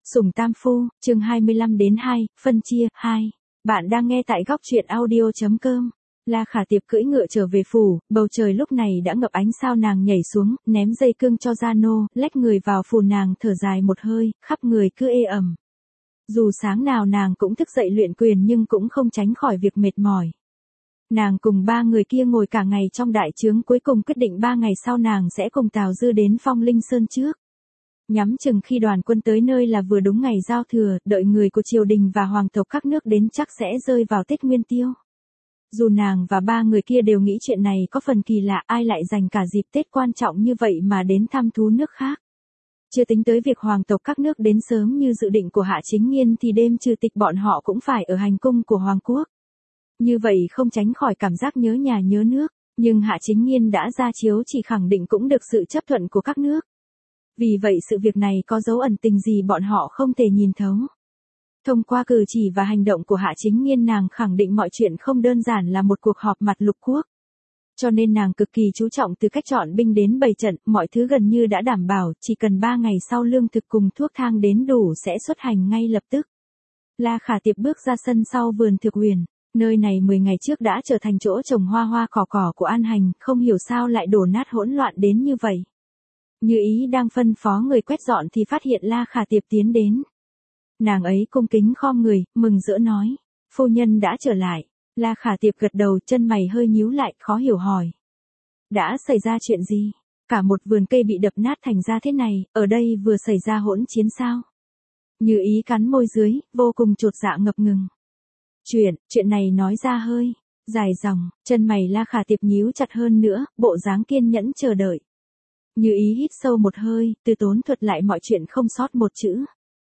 Sủng Tam Phu, chương 25 đến 2, phân chia, 2. Bạn đang nghe tại góc truyện audio.com. La Khả Tiệp cưỡi ngựa trở về phủ, bầu trời lúc này đã ngập ánh sao, nàng nhảy xuống, ném dây cương cho gia nô, lách người vào phủ, nàng thở dài một hơi, khắp người cứ ê ẩm. Dù sáng nào nàng cũng thức dậy luyện quyền nhưng cũng không tránh khỏi việc mệt mỏi. Nàng cùng ba người kia ngồi cả ngày trong đại trướng, cuối cùng quyết định 3 ngày sau nàng sẽ cùng Tào Dư đến Phong Linh Sơn trước. Nhắm chừng khi đoàn quân tới nơi là vừa đúng ngày giao thừa, đợi người của triều đình và hoàng tộc các nước đến chắc sẽ rơi vào Tết Nguyên Tiêu. Dù nàng và ba người kia đều nghĩ chuyện này có phần kỳ lạ, ai lại dành cả dịp Tết quan trọng như vậy mà đến thăm thú nước khác. Chưa tính tới việc hoàng tộc các nước đến sớm như dự định của Hạ Chính Nghiên thì đêm trừ tịch bọn họ cũng phải ở hành cung của hoàng quốc. Như vậy không tránh khỏi cảm giác nhớ nhà nhớ nước, nhưng Hạ Chính Nghiên đã ra chiếu chỉ khẳng định cũng được sự chấp thuận của các nước. Vì vậy sự việc này có dấu ẩn tình gì bọn họ không thể nhìn thấu. Thông qua cử chỉ và hành động của Hạ Chính Nghiên, nàng khẳng định mọi chuyện không đơn giản là một cuộc họp mặt lục quốc. Cho nên nàng cực kỳ chú trọng từ cách chọn binh đến bày trận, mọi thứ gần như đã đảm bảo, chỉ cần 3 ngày sau lương thực cùng thuốc thang đến đủ sẽ xuất hành ngay lập tức. La Khả Tiệp bước ra sân sau vườn Thực Huyền, nơi này 10 ngày trước đã trở thành chỗ trồng hoa hoa cỏ của An Hành, không hiểu sao lại đổ nát hỗn loạn đến như vậy. Như Ý đang phân phó người quét dọn thì phát hiện La Khả Tiệp tiến đến. Nàng ấy cung kính khom người, mừng rỡ nói, phu nhân đã trở lại. La Khả Tiệp gật đầu, chân mày hơi nhíu lại, khó hiểu hỏi. Đã xảy ra chuyện gì? Cả một vườn cây bị đập nát thành ra thế này, ở đây vừa xảy ra hỗn chiến sao? Như Ý cắn môi dưới, vô cùng chột dạ ngập ngừng. Chuyện này nói ra hơi dài dòng, chân mày La Khả Tiệp nhíu chặt hơn nữa, bộ dáng kiên nhẫn chờ đợi. Như Ý hít sâu một hơi, từ tốn thuật lại mọi chuyện không sót một chữ.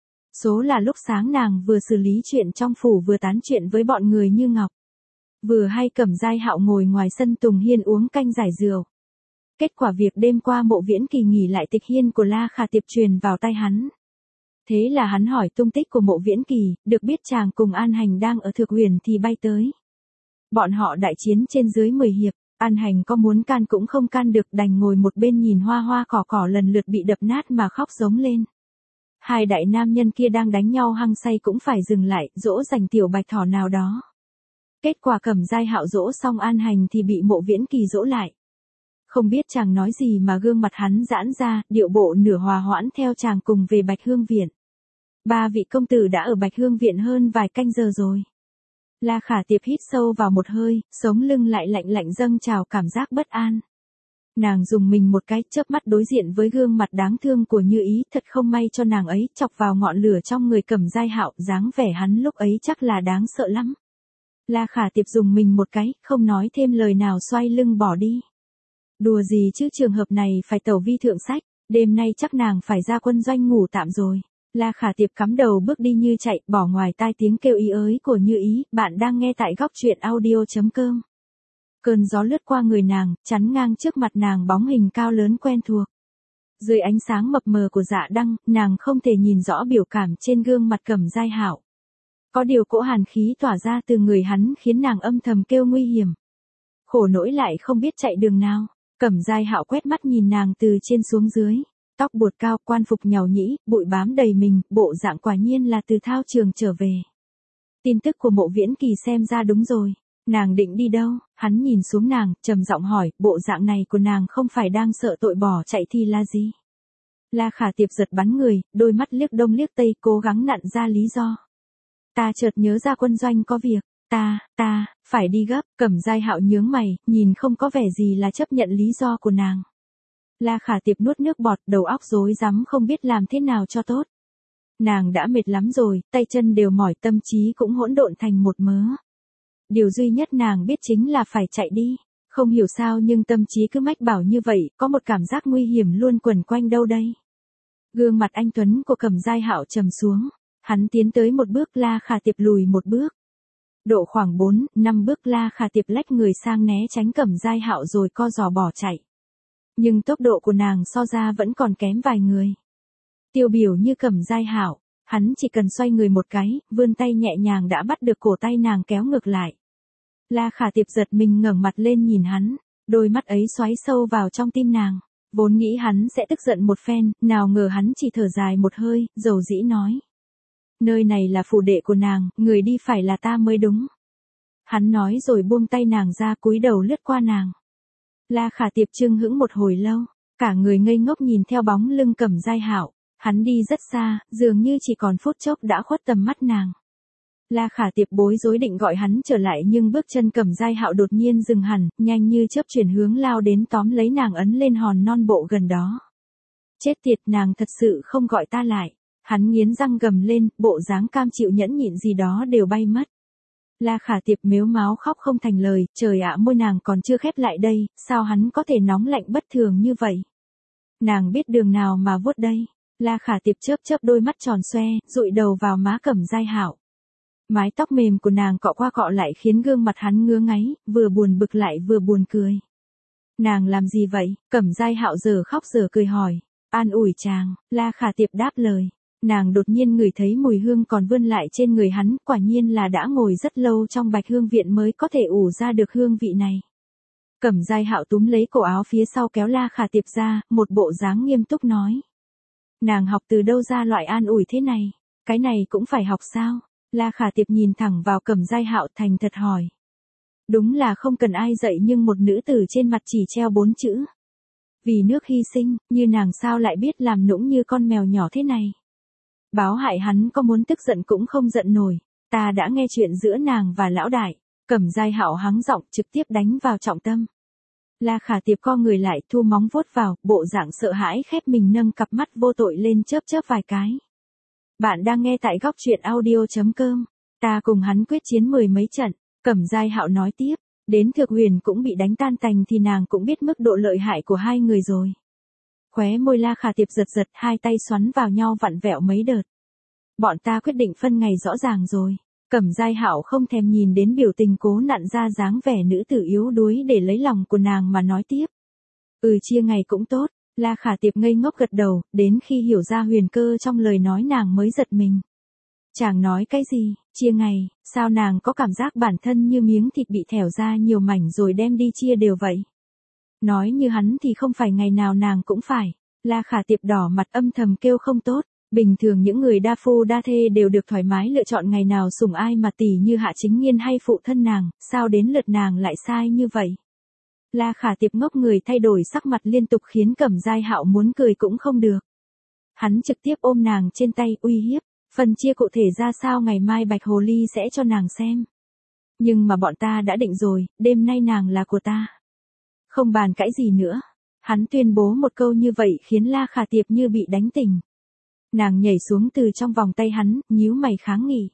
Số là lúc sáng nàng vừa xử lý chuyện trong phủ vừa tán chuyện với bọn người Như Ngọc. Vừa hay Cẩm Giai Hạo ngồi ngoài sân Tùng Hiên uống canh giải rượu. Kết quả việc đêm qua Mộ Viễn Kỳ nghỉ lại tịch hiên của La Khả Tiệp truyền vào tay hắn. Thế là hắn hỏi tung tích của Mộ Viễn Kỳ, được biết chàng cùng An Hành đang ở Thực Huyền thì bay tới. Bọn họ đại chiến trên dưới 10 hiệp, An Hành có muốn can cũng không can được, đành ngồi một bên nhìn hoa hoa cỏ lần lượt bị đập nát mà khóc giống lên. Hai đại nam nhân kia đang đánh nhau hăng say cũng phải dừng lại, dỗ dành tiểu bạch thỏ nào đó. Kết quả Cẩm Giai Hạo dỗ xong An Hành thì bị Mộ Viễn Kỳ dỗ lại. Không biết chàng nói gì mà gương mặt hắn giãn ra, điệu bộ nửa hòa hoãn theo chàng cùng về Bạch Hương Viện. 3 vị công tử đã ở Bạch Hương Viện hơn vài canh giờ rồi. La Khả Tiệp hít sâu vào một hơi, sống lưng lại lạnh dâng trào cảm giác bất an. Nàng dùng mình một cái, chớp mắt đối diện với gương mặt đáng thương của Như Ý, thật không may cho nàng ấy, chọc vào ngọn lửa trong người Cẩm Giai Hạo, dáng vẻ hắn lúc ấy chắc là đáng sợ lắm. La Khả Tiệp dùng mình một cái, không nói thêm lời nào xoay lưng bỏ đi. Đùa gì chứ, trường hợp này phải tẩu vi thượng sách, đêm nay chắc nàng phải ra quân doanh ngủ tạm rồi. La Khả Tiệp cắm đầu bước đi như chạy, bỏ ngoài tai tiếng kêu ý ới của Như Ý. Bạn đang nghe tại góc truyện audio.com. Cơn gió lướt qua người nàng, chắn ngang trước mặt nàng bóng hình cao lớn quen thuộc. Dưới ánh sáng mập mờ của dạ đăng, nàng không thể nhìn rõ biểu cảm trên gương mặt Cẩm Giai Hạo. Có điều cỗ hàn khí tỏa ra từ người hắn khiến nàng âm thầm kêu nguy hiểm. Khổ nỗi lại không biết chạy đường nào. Cẩm Giai Hạo quét mắt nhìn nàng từ trên xuống dưới. Tóc buột cao, quan phục nhàu nhĩ, bụi bám đầy mình, bộ dạng quả nhiên là từ thao trường trở về. Tin tức của Mộ Viễn Kỳ xem ra đúng rồi. Nàng định đi đâu? Hắn nhìn xuống nàng, trầm giọng hỏi, bộ dạng này của nàng không phải đang sợ tội bỏ chạy thì là gì? La Khả Tiệp giật bắn người, đôi mắt liếc đông liếc tây, cố gắng nặn ra lý do. Ta chợt nhớ ra quân doanh có việc, ta, phải đi gấp. Cẩm Giai Hạo nhướng mày, nhìn không có vẻ gì là chấp nhận lý do của nàng. La Khả Tiệp nuốt nước bọt, đầu óc rối rắm không biết làm thế nào cho tốt. Nàng đã mệt lắm rồi, tay chân đều mỏi, tâm trí cũng hỗn độn thành một mớ. Điều duy nhất nàng biết chính là phải chạy đi. Không hiểu sao nhưng tâm trí cứ mách bảo như vậy, có một cảm giác nguy hiểm luôn quẩn quanh đâu đây. Gương mặt anh tuấn của Cẩm Giai Hạo trầm xuống. Hắn tiến tới một bước, La Khả Tiệp lùi một bước. Độ khoảng 4-5 bước, La Khả Tiệp lách người sang né tránh Cẩm Giai Hạo rồi co giò bỏ chạy. Nhưng tốc độ của nàng so ra vẫn còn kém vài người. Tiêu biểu như Cẩm Giai Hạo, hắn chỉ cần xoay người một cái, vươn tay nhẹ nhàng đã bắt được cổ tay nàng kéo ngược lại. La Khả Tiệp giật mình ngẩng mặt lên nhìn hắn, đôi mắt ấy xoáy sâu vào trong tim nàng. Vốn nghĩ hắn sẽ tức giận một phen, nào ngờ hắn chỉ thở dài một hơi, dầu dĩ nói. Nơi này là phủ đệ của nàng, người đi phải là ta mới đúng. Hắn nói rồi buông tay nàng ra, cúi đầu lướt qua nàng. La Khả Tiệp chưng hững một hồi lâu, cả người ngây ngốc nhìn theo bóng lưng Cẩm Giai Hạo. Hắn đi rất xa, dường như chỉ còn phút chốc đã khuất tầm mắt nàng. La Khả Tiệp bối rối định gọi hắn trở lại, nhưng bước chân Cẩm Giai Hạo đột nhiên dừng hẳn, nhanh như chớp chuyển hướng lao đến tóm lấy nàng ấn lên hòn non bộ gần đó. Chết tiệt, nàng thật sự không gọi ta lại. Hắn nghiến răng gầm lên, bộ dáng cam chịu nhẫn nhịn gì đó đều bay mất. La Khả Tiệp mếu máo khóc không thành lời, trời ạ, môi nàng còn chưa khép lại đây, sao hắn có thể nóng lạnh bất thường như vậy? Nàng biết đường nào mà vuốt đây? La Khả Tiệp chớp chớp đôi mắt tròn xoe, dụi đầu vào má Cẩm Giai Hạo. Mái tóc mềm của nàng cọ qua cọ lại khiến gương mặt hắn ngứa ngáy, vừa buồn bực lại vừa buồn cười. Nàng làm gì vậy? Cẩm Giai Hạo giờ khóc giờ cười hỏi. An ủi chàng, La Khả Tiệp đáp lời. Nàng đột nhiên ngửi thấy mùi hương còn vươn lại trên người hắn, quả nhiên là đã ngồi rất lâu trong Bạch Hương viện mới có thể ủ ra được hương vị này. Cẩm Giai Hạo túm lấy cổ áo phía sau kéo La Khả Tiệp ra, một bộ dáng nghiêm túc nói. Nàng học từ đâu ra loại an ủi thế này? Cái này cũng phải học sao? La Khả Tiệp nhìn thẳng vào Cẩm Giai Hạo thành thật hỏi. Đúng là không cần ai dạy, nhưng một nữ tử trên mặt chỉ treo 4 chữ. Vì nước hy sinh, như nàng sao lại biết làm nũng như con mèo nhỏ thế này? Báo hại hắn có muốn tức giận cũng không giận nổi. Ta đã nghe chuyện giữa nàng và lão đại. Cẩm Giai Hạo hắng giọng trực tiếp đánh vào trọng tâm. La Khả Tiệp co người lại, thu móng vuốt vào, bộ dạng sợ hãi khép mình, nâng cặp mắt vô tội lên chớp chớp vài cái. Bạn đang nghe tại góc truyện audio.com. Ta cùng hắn quyết chiến 10 mấy trận. Cẩm Giai Hạo nói tiếp. Đến Thược Huyền cũng bị đánh tan tành thì nàng cũng biết mức độ lợi hại của hai người rồi. Khóe môi La Khả Tiệp giật giật, hai tay xoắn vào nhau vặn vẹo mấy đợt. Bọn ta quyết định phân ngày rõ ràng rồi. Cẩm Giai Hạo không thèm nhìn đến biểu tình cố nặn ra dáng vẻ nữ tử yếu đuối để lấy lòng của nàng mà nói tiếp. Chia ngày cũng tốt. La Khả Tiệp ngây ngốc gật đầu, đến khi hiểu ra huyền cơ trong lời nói nàng mới giật mình. Chàng nói cái gì? Chia ngày? Sao nàng có cảm giác bản thân như miếng thịt bị thẻo ra nhiều mảnh rồi đem đi chia đều vậy? Nói như hắn thì không phải ngày nào nàng cũng phải. La Khả Tiệp đỏ mặt âm thầm kêu không tốt. Bình thường những người đa phu đa thê đều được thoải mái lựa chọn ngày nào sủng ai mà tỉ như Hạ Chính Nghiên hay phụ thân nàng, sao đến lượt nàng lại sai như vậy? La Khả Tiệp ngốc người, thay đổi sắc mặt liên tục khiến Cẩm Giai Hạo muốn cười cũng không được. Hắn trực tiếp ôm nàng trên tay uy hiếp, phần chia cụ thể ra sao ngày mai Bạch Hồ Ly sẽ cho nàng xem. Nhưng mà bọn ta đã định rồi, đêm nay nàng là của ta. Không bàn cãi gì nữa. Hắn tuyên bố một câu như vậy khiến La Khả Tiệp như bị đánh tỉnh. Nàng nhảy xuống từ trong vòng tay hắn, nhíu mày kháng nghị.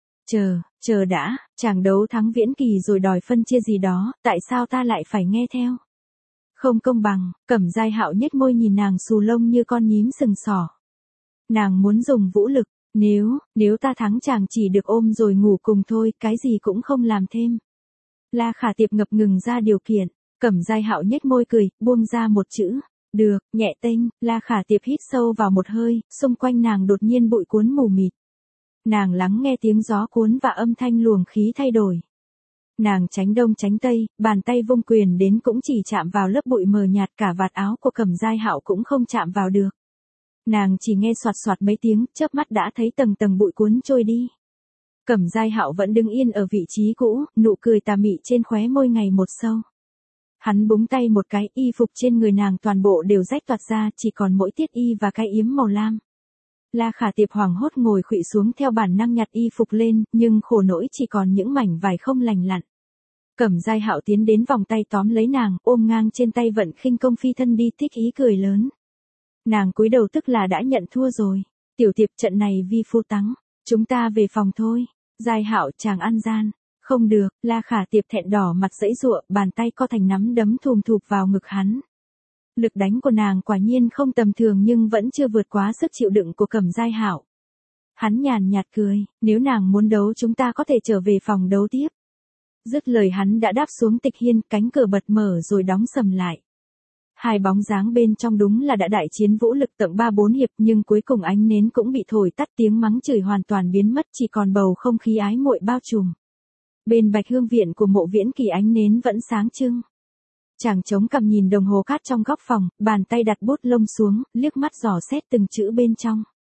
Chờ đã, chàng đấu thắng Viễn Kỳ rồi đòi phân chia gì đó, tại sao ta lại phải nghe theo? Không công bằng. Cẩm Giai Hạo nhếch môi nhìn nàng xù lông như con nhím sừng sỏ. Nàng muốn dùng vũ lực, nếu ta thắng chàng chỉ được ôm rồi ngủ cùng thôi, cái gì cũng không làm thêm. La Khả Tiệp ngập ngừng ra điều kiện. Cẩm Giai Hạo nhếch môi cười, buông ra một chữ. Được, nhẹ tênh. La Khả Tiệp hít sâu vào một hơi, xung quanh nàng đột nhiên bụi cuốn mù mịt. Nàng lắng nghe tiếng gió cuốn và âm thanh luồng khí thay đổi. Nàng tránh đông tránh tây, bàn tay vung quyền đến cũng chỉ chạm vào lớp bụi mờ nhạt, cả vạt áo của Cẩm Giai Hạo cũng không chạm vào được. Nàng chỉ nghe xoạt xoạt mấy tiếng, chớp mắt đã thấy tầng tầng bụi cuốn trôi đi. Cẩm Giai Hạo vẫn đứng yên ở vị trí cũ, nụ cười tà mị trên khóe môi ngày một sâu. Hắn búng tay một cái, y phục trên người nàng toàn bộ đều rách toạc ra, chỉ còn mỗi tiết y và cái yếm màu lam. La Khả Tiệp hoảng hốt ngồi khuỵu xuống, theo bản năng nhặt y phục lên, nhưng khổ nỗi chỉ còn những mảnh vải không lành lặn. Cẩm Giai Hạo tiến đến vòng tay tóm lấy nàng, ôm ngang trên tay vận khinh công phi thân đi, thích ý cười lớn. Nàng cúi đầu tức là đã nhận thua rồi. Tiểu Tiệp, trận này vi phu thắng, chúng ta về phòng thôi. Giai Hạo, chàng ăn gian. Không được. La Khả Tiệp thẹn đỏ mặt giãy giụa, bàn tay co thành nắm đấm thùm thụp vào ngực hắn. Lực đánh của nàng quả nhiên không tầm thường nhưng vẫn chưa vượt quá sức chịu đựng của Cẩm Giai Hạo. Hắn nhàn nhạt cười, nếu nàng muốn đấu chúng ta có thể trở về phòng đấu tiếp. Dứt lời hắn đã đáp xuống tịch hiên, cánh cửa bật mở rồi đóng sầm lại. Hai bóng dáng bên trong đúng là đã đại chiến vũ lực tận 3-4 hiệp, nhưng cuối cùng ánh nến cũng bị thổi tắt, tiếng mắng chửi hoàn toàn biến mất, chỉ còn bầu không khí ái muội bao trùm. Bên Bạch Hương viện của Mộ Viễn Kỳ ánh nến vẫn sáng trưng. Chàng chống cằm nhìn đồng hồ cát trong góc phòng, bàn tay đặt bút lông xuống, liếc mắt dò xét từng chữ bên trong.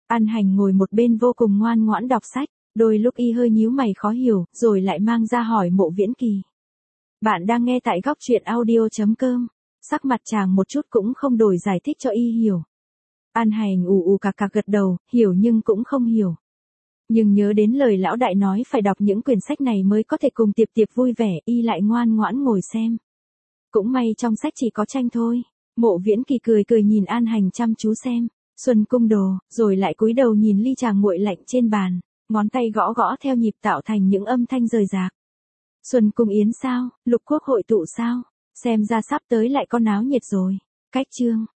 An Hành ngồi một bên vô cùng ngoan ngoãn đọc sách, đôi lúc y hơi nhíu mày khó hiểu, rồi lại mang ra hỏi Mộ Viễn Kỳ. Bạn đang nghe tại góc truyện audio.com. Sắc mặt chàng một chút cũng không đổi, giải thích cho y hiểu. An Hành ù cạc gật đầu, hiểu nhưng cũng không hiểu. Nhưng nhớ đến lời lão đại nói phải đọc những quyển sách này mới có thể cùng Tiệp Tiệp vui vẻ, y lại ngoan ngoãn ngồi xem. Cũng may trong sách chỉ có tranh thôi. Mộ Viễn Kỳ cười nhìn An Hành chăm chú xem Xuân Cung Đồ, rồi lại cúi đầu nhìn ly trà nguội lạnh trên bàn, ngón tay gõ theo nhịp tạo thành những âm thanh rời rạc. Xuân Cung Yến sao, Lục Quốc hội tụ sao, xem ra sắp tới lại có náo nhiệt rồi. Cách chương